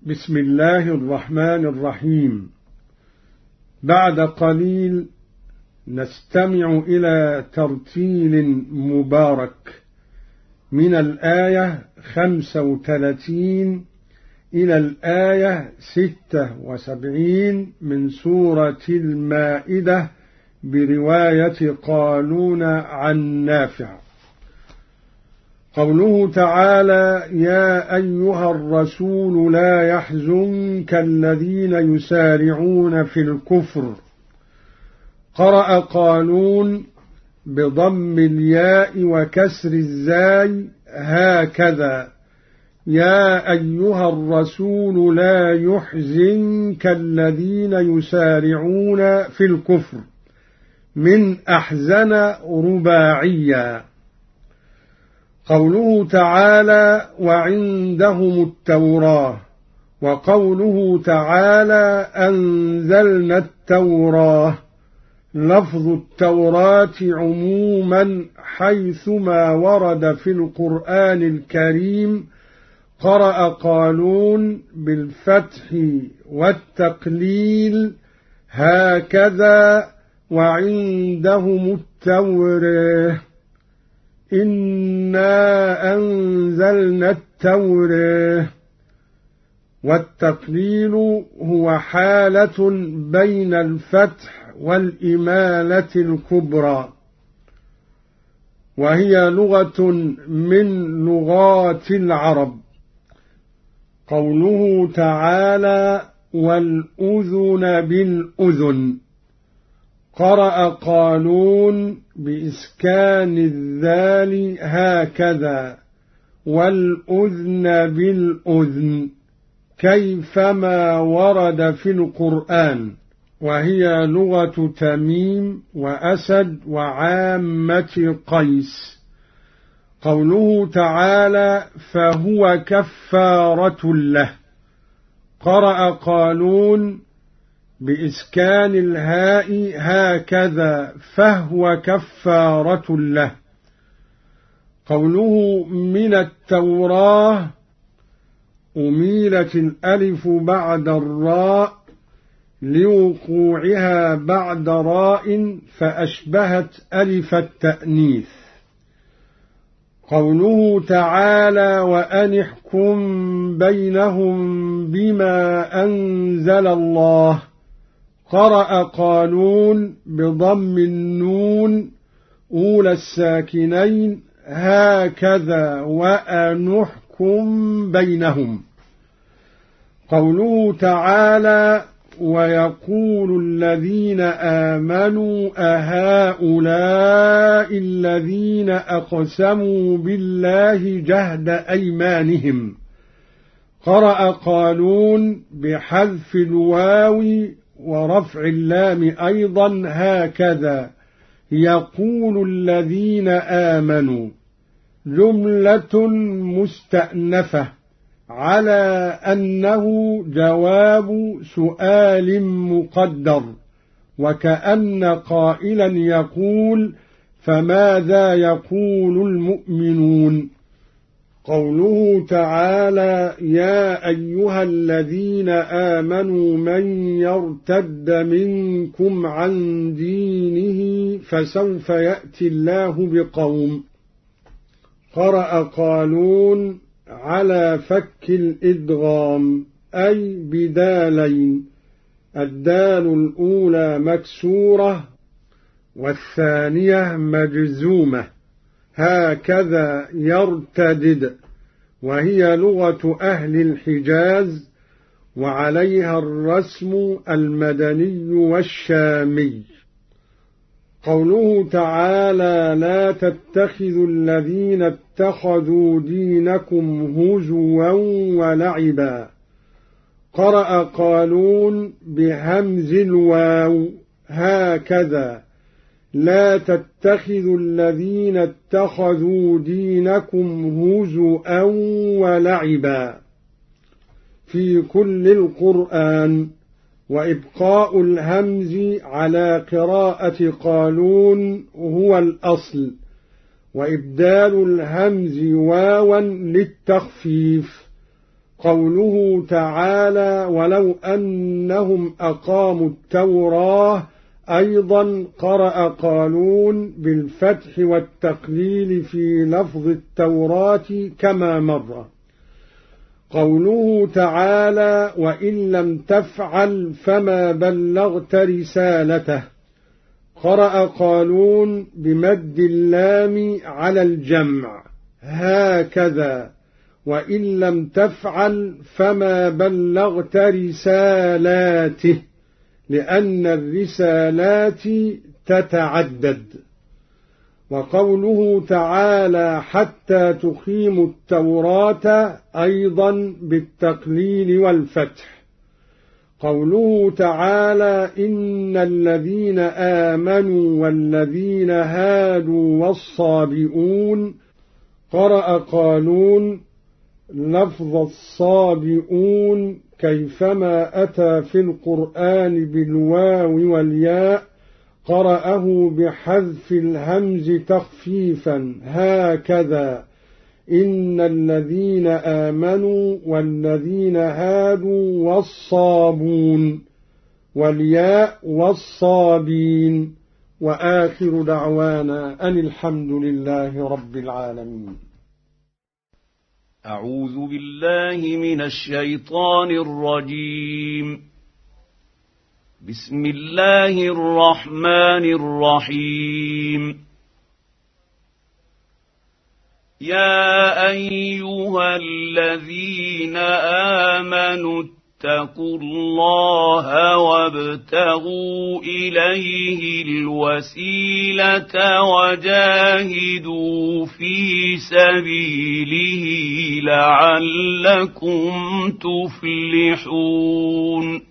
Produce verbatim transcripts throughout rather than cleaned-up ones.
بسم الله الرحمن الرحيم. بعد قليل نستمع إلى ترتيل مبارك من الآية خمسة وثلاثين إلى الآية ستة وسبعين من سورة المائدة برواية قالون عن نافع. قوله تعالى: يا أيها الرسول لا يحزنك الذين يسارعون في الكفر. قرأ قالون بضم الياء وكسر الزاي هكذا: يا أيها الرسول لا يحزنك الذين يسارعون في الكفر، من أحزن رباعيا. قوله تعالى: وعندهم التوراة. وقوله تعالى: أنزلنا التوراة. لفظ التوراة عموما حيثما ورد في القرآن الكريم. قرأ قالون بالفتح والتقليل هكذا: وعندهم التوراة. إنا أنزلنا التوراة. والتقليل هو حالة بين الفتح والإمالة الكبرى، وهي لغة من لغات العرب. قوله تعالى: والأذن بالأذن. قرأ قالون بإسكان الذال هكذا: والأذن بالأذن، كيفما ورد في القرآن، وهي لغة تميم وأسد وعامة قيس. قوله تعالى: فهو كفارة له. قرأ قالون بإسكان الهاء هكذا: فهو كفارة له. قوله من التوراة، أميلت الألف بعد الراء لوقوعها بعد راء فأشبهت ألف التأنيث. قوله تعالى: وأن احكم بينهم بما أنزل الله. قرأ قالون بضم النون أولى الساكنين هكذا: وأن احكم بينهم. قوله تعالى: ويقول الذين آمنوا أهؤلاء الذين أقسموا بالله جهد أيمانهم. قرأ قالون بحذف الواو ورفع اللام أيضا هكذا: يقول الذين آمنوا. جملة مستأنفة على أنه جواب سؤال مقدر، وكأن قائلا يقول: فماذا يقول المؤمنون؟ قوله تعالى: يا أيها الذين آمنوا من يرتد منكم عن دينه فسوف يأتي الله بقوم. قرأ قالون على فك الإدغام، أي بدالين، الدال الأولى مكسورة والثانية مجزومة، هكذا يرتدد، وهي لغة أهل الحجاز، وعليها الرسم المدني والشامي. قوله تعالى: لا تتخذوا الذين اتخذوا دينكم هزوا ولعبا. قرأ قالون بهمز الواو هكذا: لا تتخذوا الذين اتخذوا دينكم هزوا ولعبا في كل القرآن، وإبقاء الهمز على قراءة قالون هو الأصل، وإبدال الهمز واوا للتخفيف. قوله تعالى ولو أنهم أقاموا التوراة أيضا قرأ قالون بالفتح والتقليل في لفظ التوراة كما مر. قوله تعالى وإن لم تفعل فما بلغت رسالته قرأ قالون بمد اللام على الجمع هكذا وإن لم تفعل فما بلغت رسالاته لأن الرسالات تتعدد. وقوله تعالى حتى تقيموا التوراة أيضا بالتقليل والفتح. قوله تعالى إن الذين آمنوا والذين هادوا والصابئون قرأ قالون لفظ الصابئون كيفما أتى في القرآن بالواو والياء قرأه بحذف الهمز تخفيفا هكذا إن الذين آمنوا والذين هادوا والصابون والياء والصابين. وآخر دعوانا أن الحمد لله رب العالمين. أعوذ بالله من الشيطان الرجيم. بسم الله الرحمن الرحيم. يا أيها الذين آمنوا اتقوا الله وابتغوا إليه الوسيلة وجاهدوا في سبيله لعلكم تفلحون.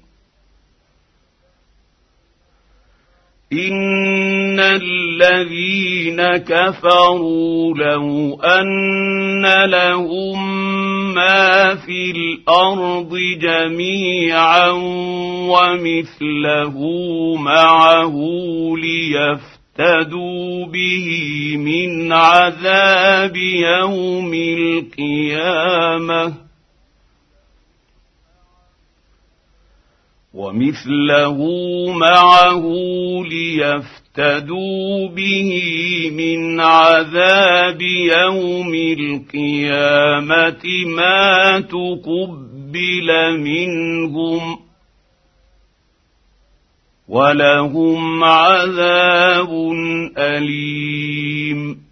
إن الذين كفروا لو أن لهم ما في الأرض جميعا ومثله معه ليفتدوا به من عذاب يوم القيامة ومثله معه ليفتدوا به من عذاب يوم القيامة ما تقبل منهم ولهم عذاب أليم.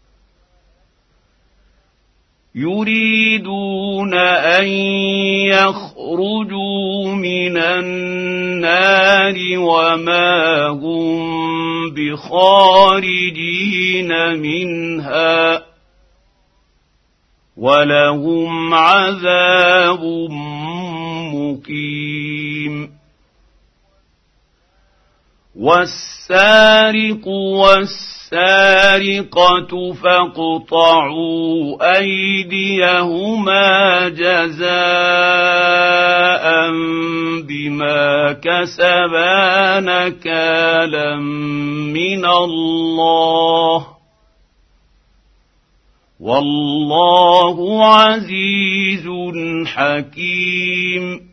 يريدون أن يخرجوا من النار وما هم بخارجين منها ولهم عذاب مقيم. والسارق والسارقة فاقطعوا أيديهما جزاء بما كسبا نكالا من الله والله عزيز حكيم.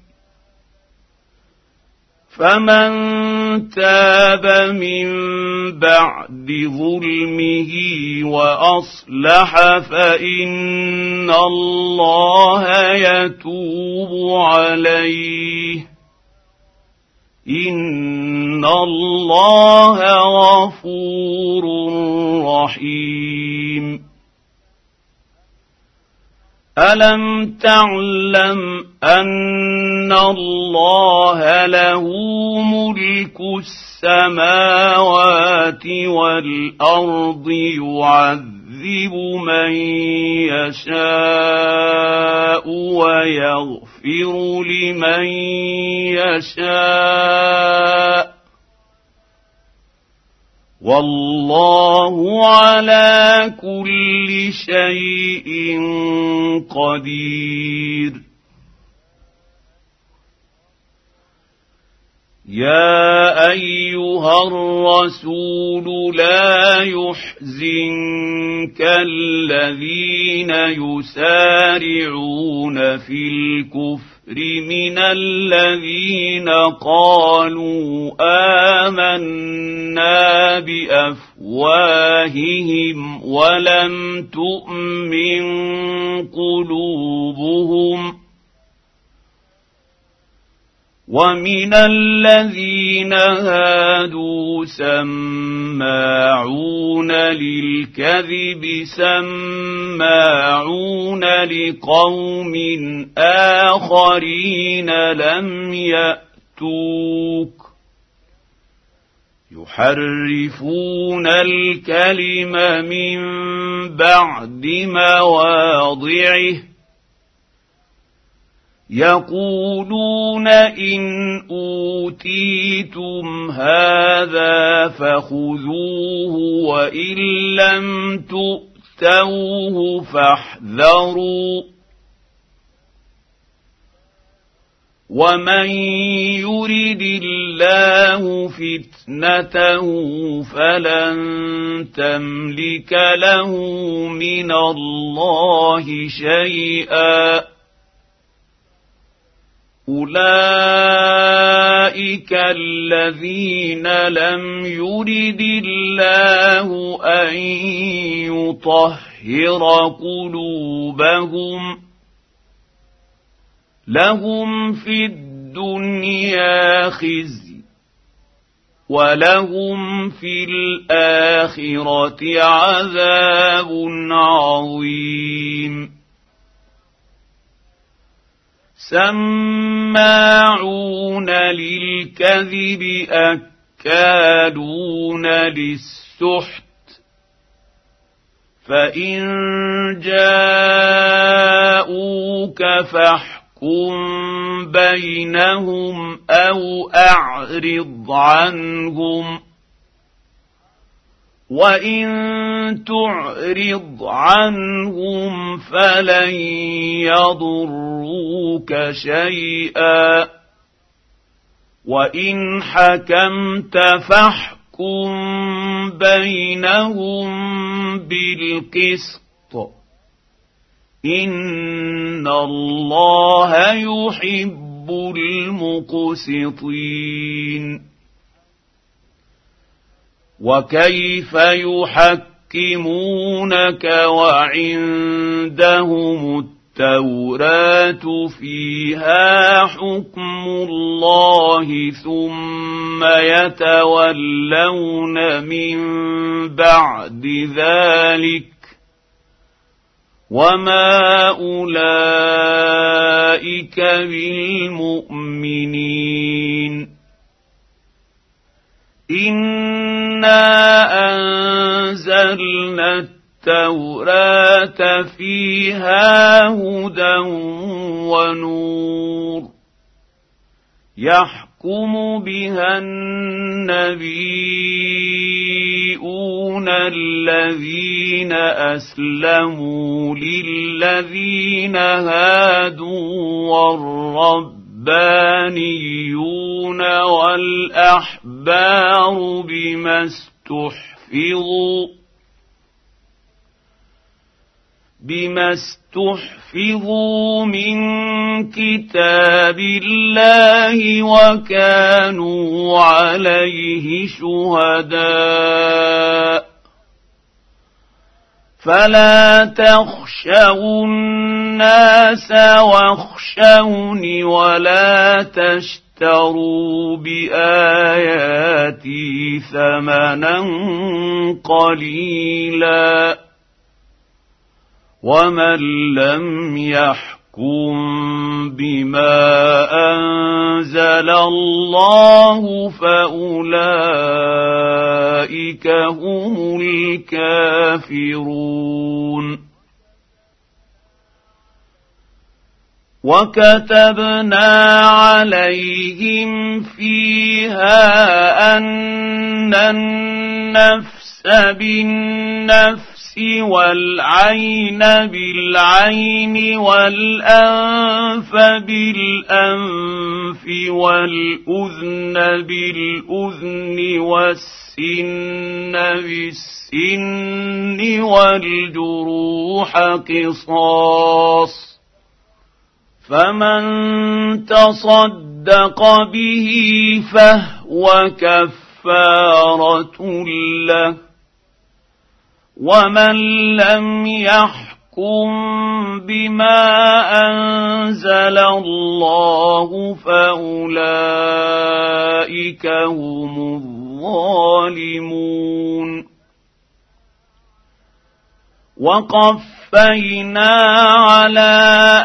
فمن تاب من بعد ظلمه وأصلح فإن الله يتوب عليه إن الله غفور رحيم. ألم تعلم أن الله له ملك السماوات والأرض يعذب من يشاء ويغفر لمن يشاء والله على كل شيء قدير. يا ايها الرسول لا يحزنك الذين يسارعون في الكفر من الذين قالوا آمنا بأفواههم ولم تؤمن قلوبهم ومن الذين هادوا سماعون للكذب سماعون لقوم آخرين لم يأتوك يحرفون الكلم من بعد مواضعه يقولون إن أوتيتم هذا فخذوه وإن لم تؤتوه فاحذروا ومن يرد الله فتنته فلن تملك له من الله شيئا أولئك الذين لم يرد الله أن يطهر قلوبهم لهم في الدنيا خزي ولهم في الآخرة عذاب عظيم سماعون للكذب أكالون للسحت فإن جاءوك فاحكم بينهم أو أعرض عنهم وإن تعرض عنهم فلن يضروك شيئا وإن حكمت فاحكم بينهم بالقسط إن الله يحب المقسطين وكيف يحكمونك وعندهم التوراة فيها حكم الله ثم يتولون من بعد ذلك وما أولئك بالمؤمنين إنا أنزلنا التوراة فيها هدى ونور يحكم بها النبيون الذين أسلموا للذين هادوا والرب الربانيون والأحبار بما استحفظوا بما استحفظوا من كتاب الله وكانوا عليه شهداء فلا تخشوا الناس واخشوني ولا تشتروا بآياتي ثمنا قليلا ومن لم يحكم بما أنزل الله فأولئك هم الكافرون وكتبنا عليهم فيها أن النفس بالنفس والعين بالعين والأنف بالأنف والأذن بالأذن والسن بالسن والجروح قصاص فمن تصدق به فهو كفارة له ومن لم يحكم بما أنزل الله فأولئك هم الظالمون. وقفينا على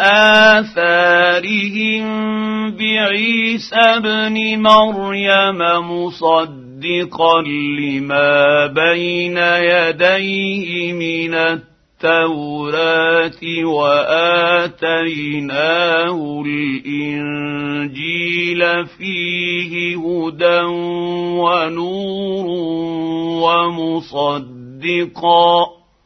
آثارهم بعيسى ابن مريم مصدقا لما بين يديه من التوراة وآتيناه الإنجيل فيه هدى ونور ومصدقا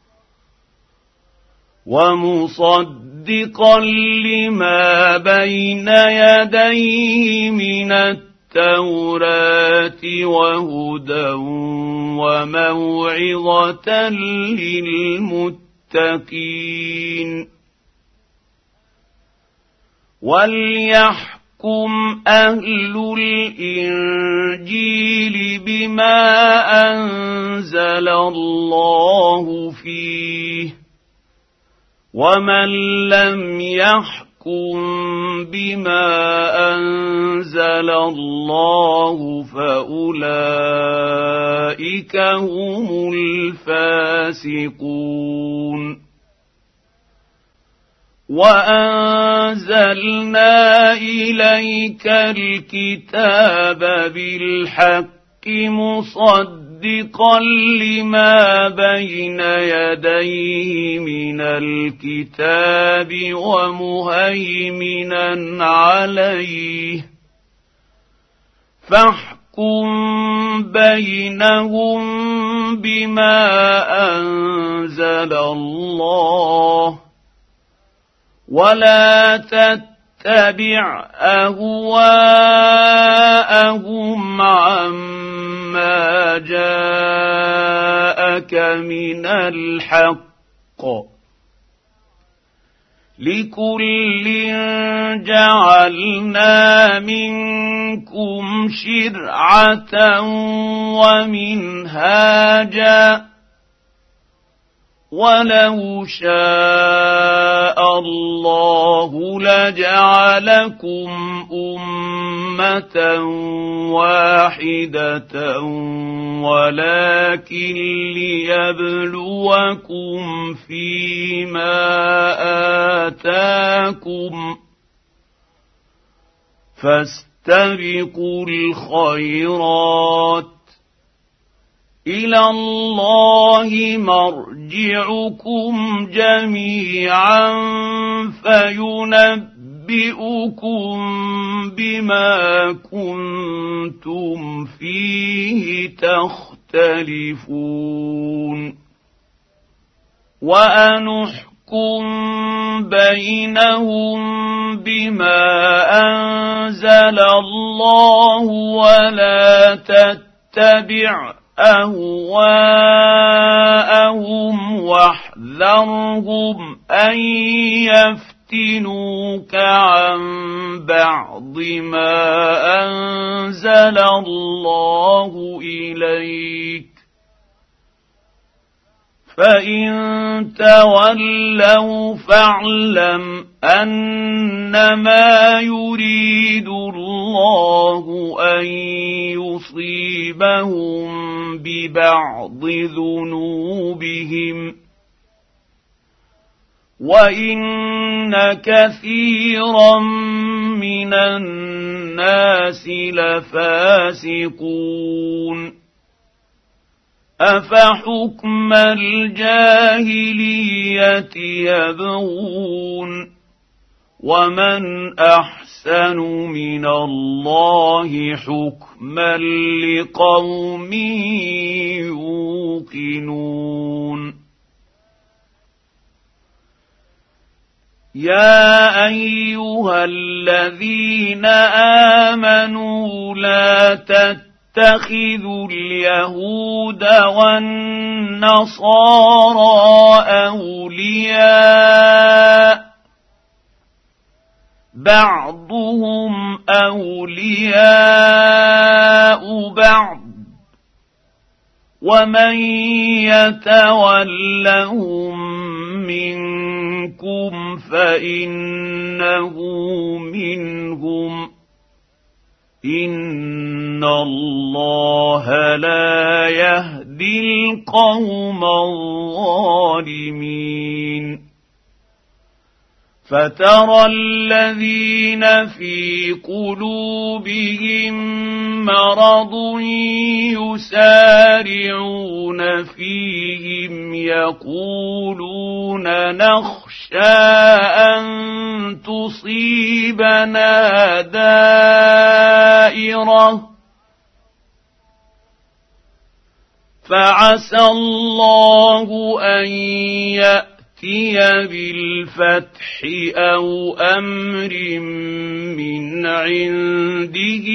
ومصدقا لما بين يديه من التوراة وهدى وموعظة للمتقين. وليحكم أهل الإنجيل بما أنزل الله فيه ومن لم يحكم بما أنزل الله فأولئك هم الفاسقون. وأنزلنا إليك الكتاب بالحق مصدقا لما بين يديه من الكتاب ومهيمنا عليه فاحكم بينهم بما أنزل الله ولا تتبع أهواءهم عما جاءك من الحق لكل جعلنا منكم شرعة ومنهاجا ولو شاء الله لجعلكم أمة واحدة ولكن ليبلوكم فيما آتاكم فاستبقوا الخيرات إلى الله مرجعكم جميعا فينبئكم بما كنتم فيه تختلفون. وأنحكم بينهم بما أنزل الله ولا تتبع أهواءهم واحذرهم أن يفتنوك عن بعض ما أنزل الله إليك فإن تولوا فاعلم أنما يريد الله أن يصيبهم ببعض ذنوبهم وإن كثيرا من الناس لفاسقون. أفحكم الجاهلية يبغون ومن أحسن من الله حكما لقوم يوقنون. يا أيها الذين آمنوا لا تتخذوا اليهود والنصارى أولياء بعضهم أولياء بعض ومن يتولهم منكم فإنه منهم إن الله لا يهدي القوم الظالمين فترى الذين في قلوبهم مرض يسارعون فيهم يقولون نخشى أن تصيبنا دائرة فعسى الله أن يأتي بالفتح أو أمر من عنده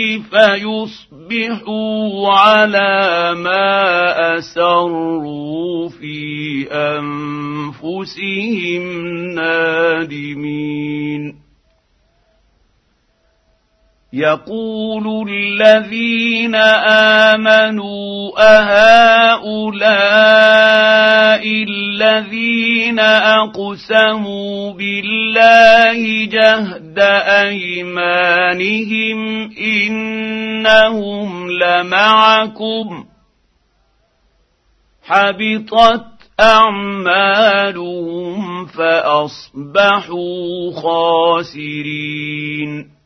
فيصبحوا على ما أسروا في أنفسهم نادمين يقول الذين آمنوا أهؤلاء الذين أقسموا بالله جهد أيمانهم إنهم لمعكم حبطت أعمالهم فأصبحوا خاسرين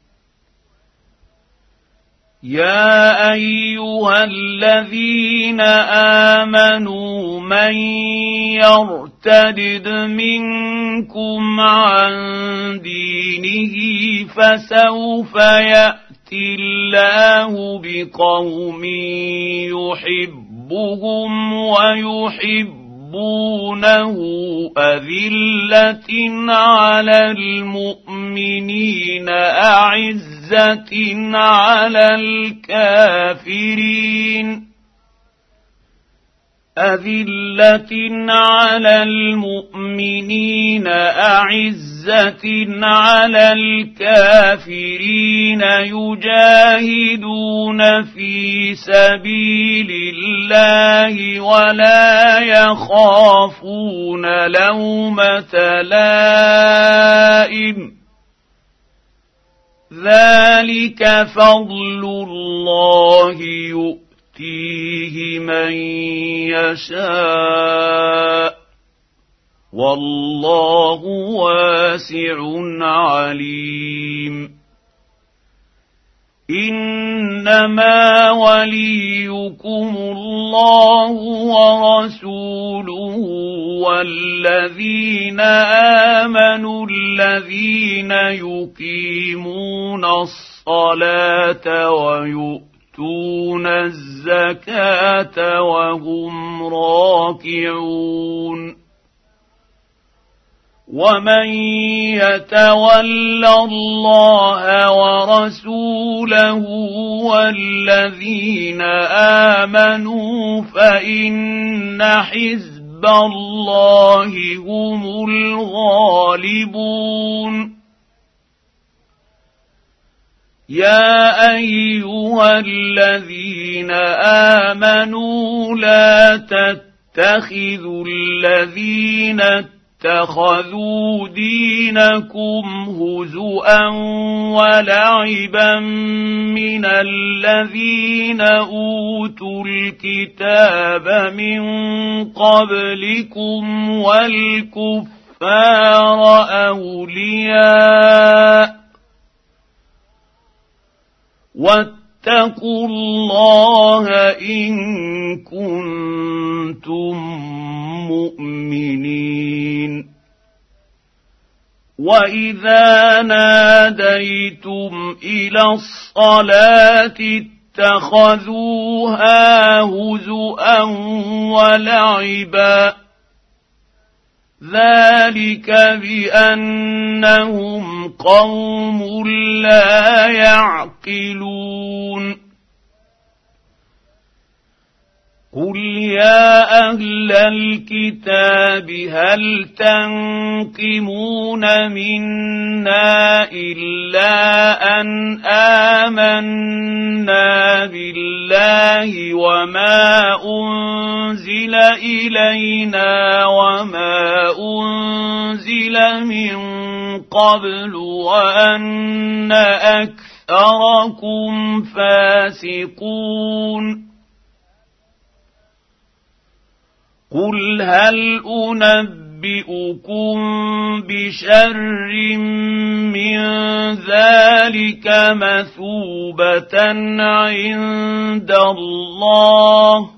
يا أيها الذين آمنوا من يرتد منكم عن دينه فسوف يأتي الله بقوم يحبهم ويحبونه أذلة على المؤمنين أعزة على الكافرين أذلة على المؤمنين أعزة على الكافرين يجاهدون في سبيل الله ولا يخافون لومة لائم ذلك فضل الله يؤتيه من يشاء والله واسع عليم إنما وليكم الله ورسوله والذين آمنوا الذين يقيمون الصلاة ويؤتون الزكاة وهم راكعون ومن يتول الله ورسوله والذين آمنوا فإن حزب الله هم الغالبون يا أيها الذين آمنوا لا تتخذوا الذين اتخذوا دينكم هزؤا ولعبا من الذين أوتوا الكتاب من قبلكم والكفار أولياء واتقوا الله إن كنتم مؤمنين وإذا ناديتم إلى الصلاة اتخذوها هزؤا ولعبا ذلك بأنهم قوم لا يعقلون قل يا أهل الكتاب هل تنقمون منا إلا أن آمنا بالله وما أنزل إلينا وما أنزل من قبل وأن أكثركم فاسقون قل هل أنبئكم بشر من ذلك مثوبة عند الله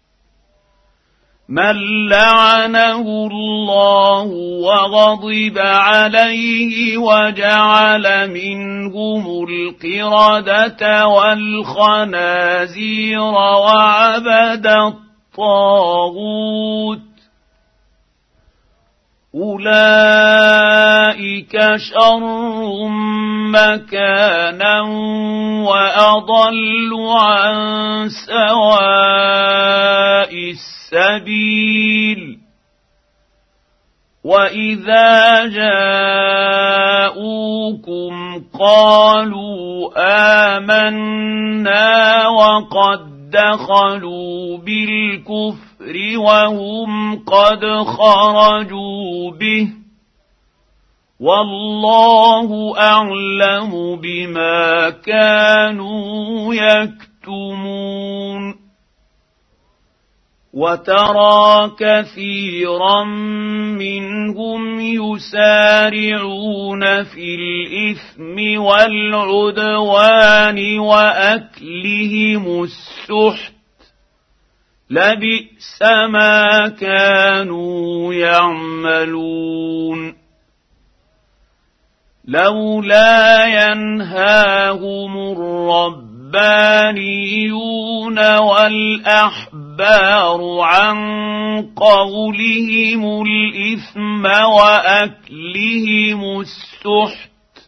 من لعنه الله وغضب عليه وجعل منهم القردة والخنازير وعبد الطاغوت أولئك شر مكانا وأضل عن سواء السبيل وإذا جاءوكم قالوا آمنا وقد دخلوا بالكفر وهم قد خرجوا به والله أعلم بما كانوا يكتمون وترى كثيرا منهم يسارعون في الإثم والعدوان وأكلهم السحت لبئس ما كانوا يعملون لولا ينهاهم الربانيون والأحبار عن قولهم الإثم وأكلهم السحت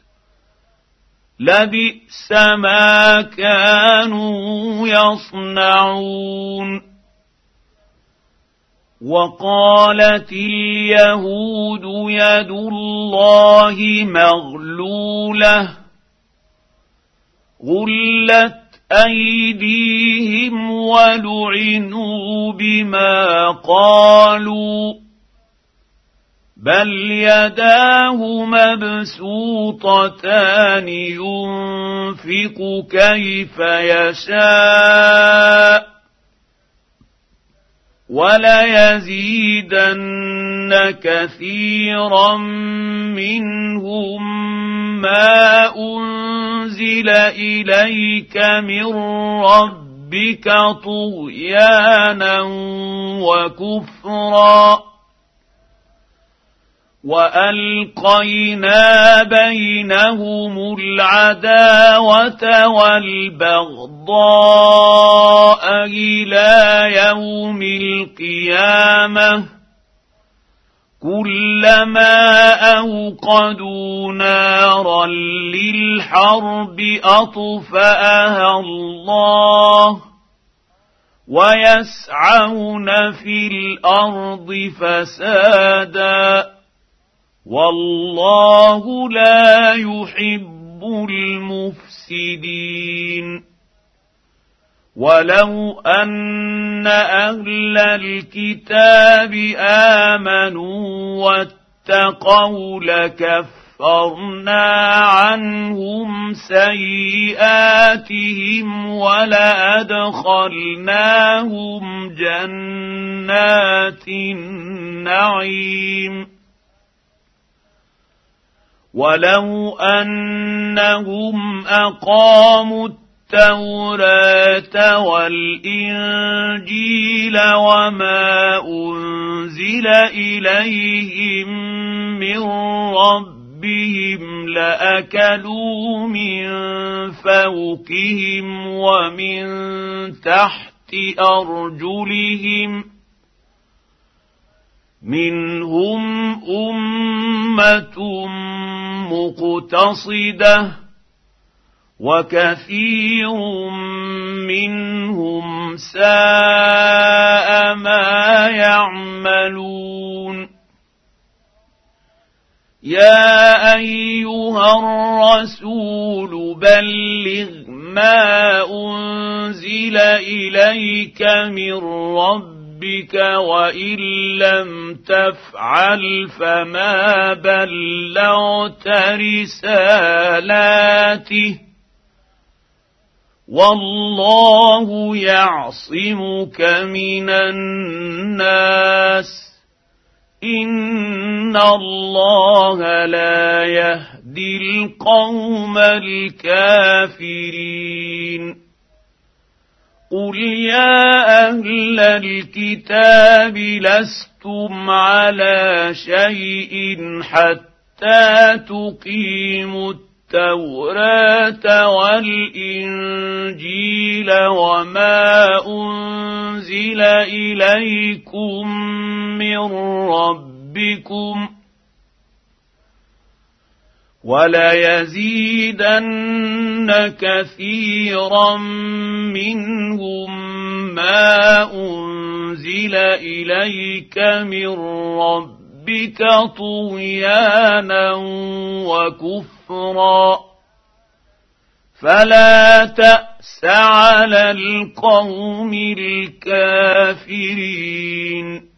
لبئس ما كانوا يصنعون وقالت اليهود يد الله مغلولة غلت أيديهم ولعنوا بما قالوا بل يداه مبسوطتان ينفق كيف يشاء وليزيدن كثيرا منهم ما أنزل إليك من ربك طغيانا وكفرا وألقينا بينهم العداوة والبغضاء إلى يوم القيامة كلما أوقدوا نارا للحرب أطفأها الله ويسعون في الأرض فسادا والله لا يحب المفسدين ولو أن أهل الكتاب آمنوا واتقوا لكفرنا عنهم سيئاتهم ولأدخلناهم جنات النعيم ولو أنهم أقاموا التوراة والإنجيل وما أنزل إليهم من ربهم لأكلوا من فوقهم ومن تحت أرجلهم منهم أمة مقتصدة وكثير منهم ساء ما يعملون يا أيها الرسول بلغ ما أنزل إليك من ربك وإن لم تفعل فما بلغت رسالاته والله يعصمك من الناس إن الله لا يهدي القوم الكافرين قل يا أهل الكتاب لستم على شيء حتى تقيموا التوراة والإنجيل وما أنزل إليكم من ربكم وليزيدن كثيرا منهم ما أنزل إليك من ربك طغيانا وكفرا فلا تأس على القوم الكافرين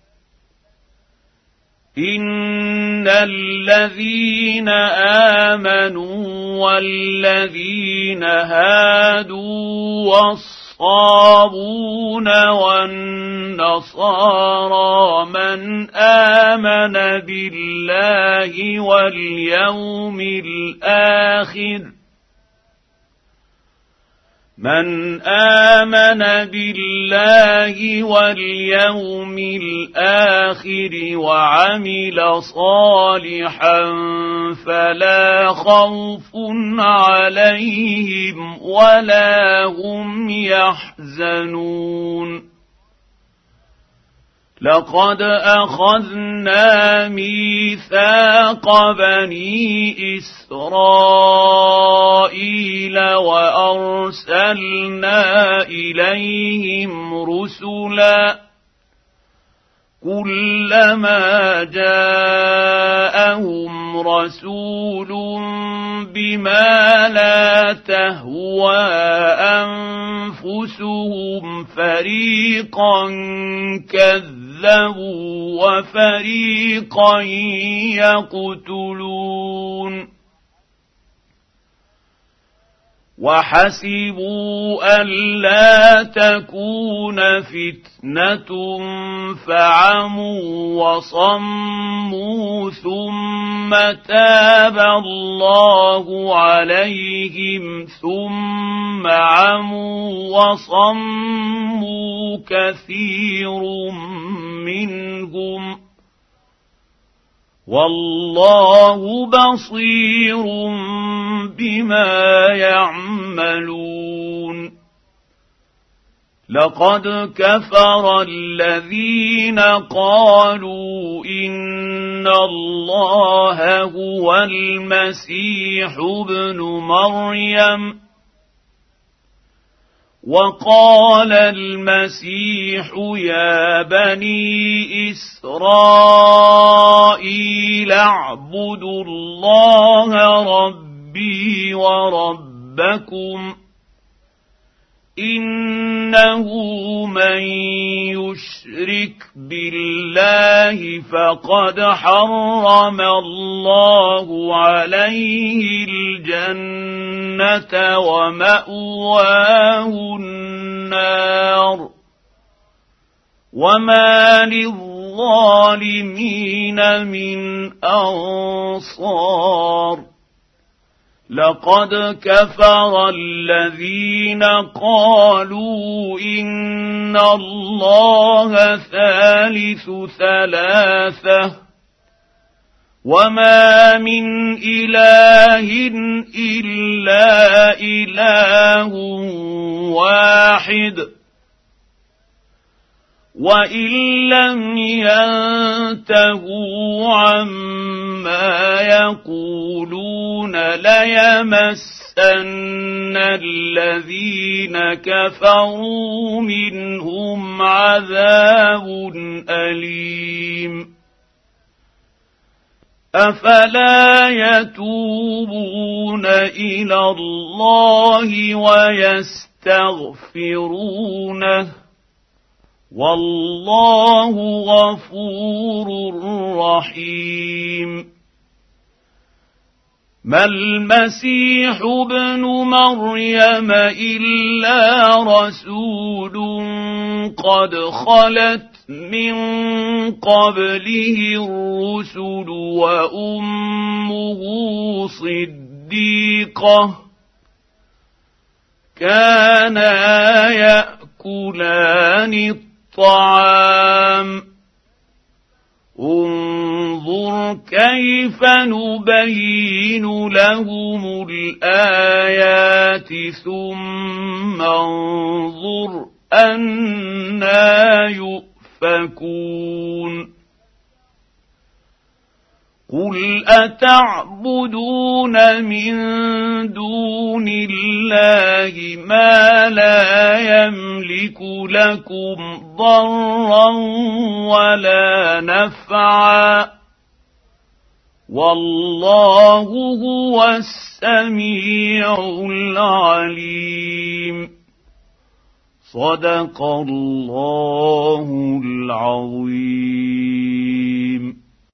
إن الذين آمنوا والذين هادوا والصابون والنصارى من آمن بالله واليوم الآخر من آمن بالله واليوم الآخر وعمل صالحا فلا خوف عليهم ولا هم يحزنون لقد أخذنا ميثاق بني إسرائيل وأرسلنا إليهم رسلا كلما جاءهم رسول بما لا تهوى أنفسهم فريقا كذبوا وفريقا يقتلون وحسبوا ألا تكون فتنة فعموا وصموا ثم تاب الله عليهم ثم عموا وصموا كثير منهم والله بصير بما يعملون لقد كفر الذين قالوا إن الله هو المسيح ابن مريم وقال المسيح يا بني إسرائيل اعبدوا الله ربي وربكم إنه من يشرك بالله فقد حرم الله عليه الجنة ومأواه النار وما للظالمين من أنصار لقد كفر الذين قالوا إن الله ثالث ثلاثة وما من إله إلا إله واحد وإن لم ينتهوا عما يقولون ليمسن الذين كفروا منهم عذاب أليم أفلا يتوبون إلى الله ويستغفرونه والله غفور رحيم ما المسيح ابن مريم إلا رسول قد خلت من قبله الرسل وأمه صديقة كانا يأكلان الطعام انظر كيف نبين لهم الآيات ثم انظر أنى يؤفكون قل أتعبدون من دون الله ما لا يملك لكم ضرا ولا نفعا والله هو السميع العليم صدق الله العظيم.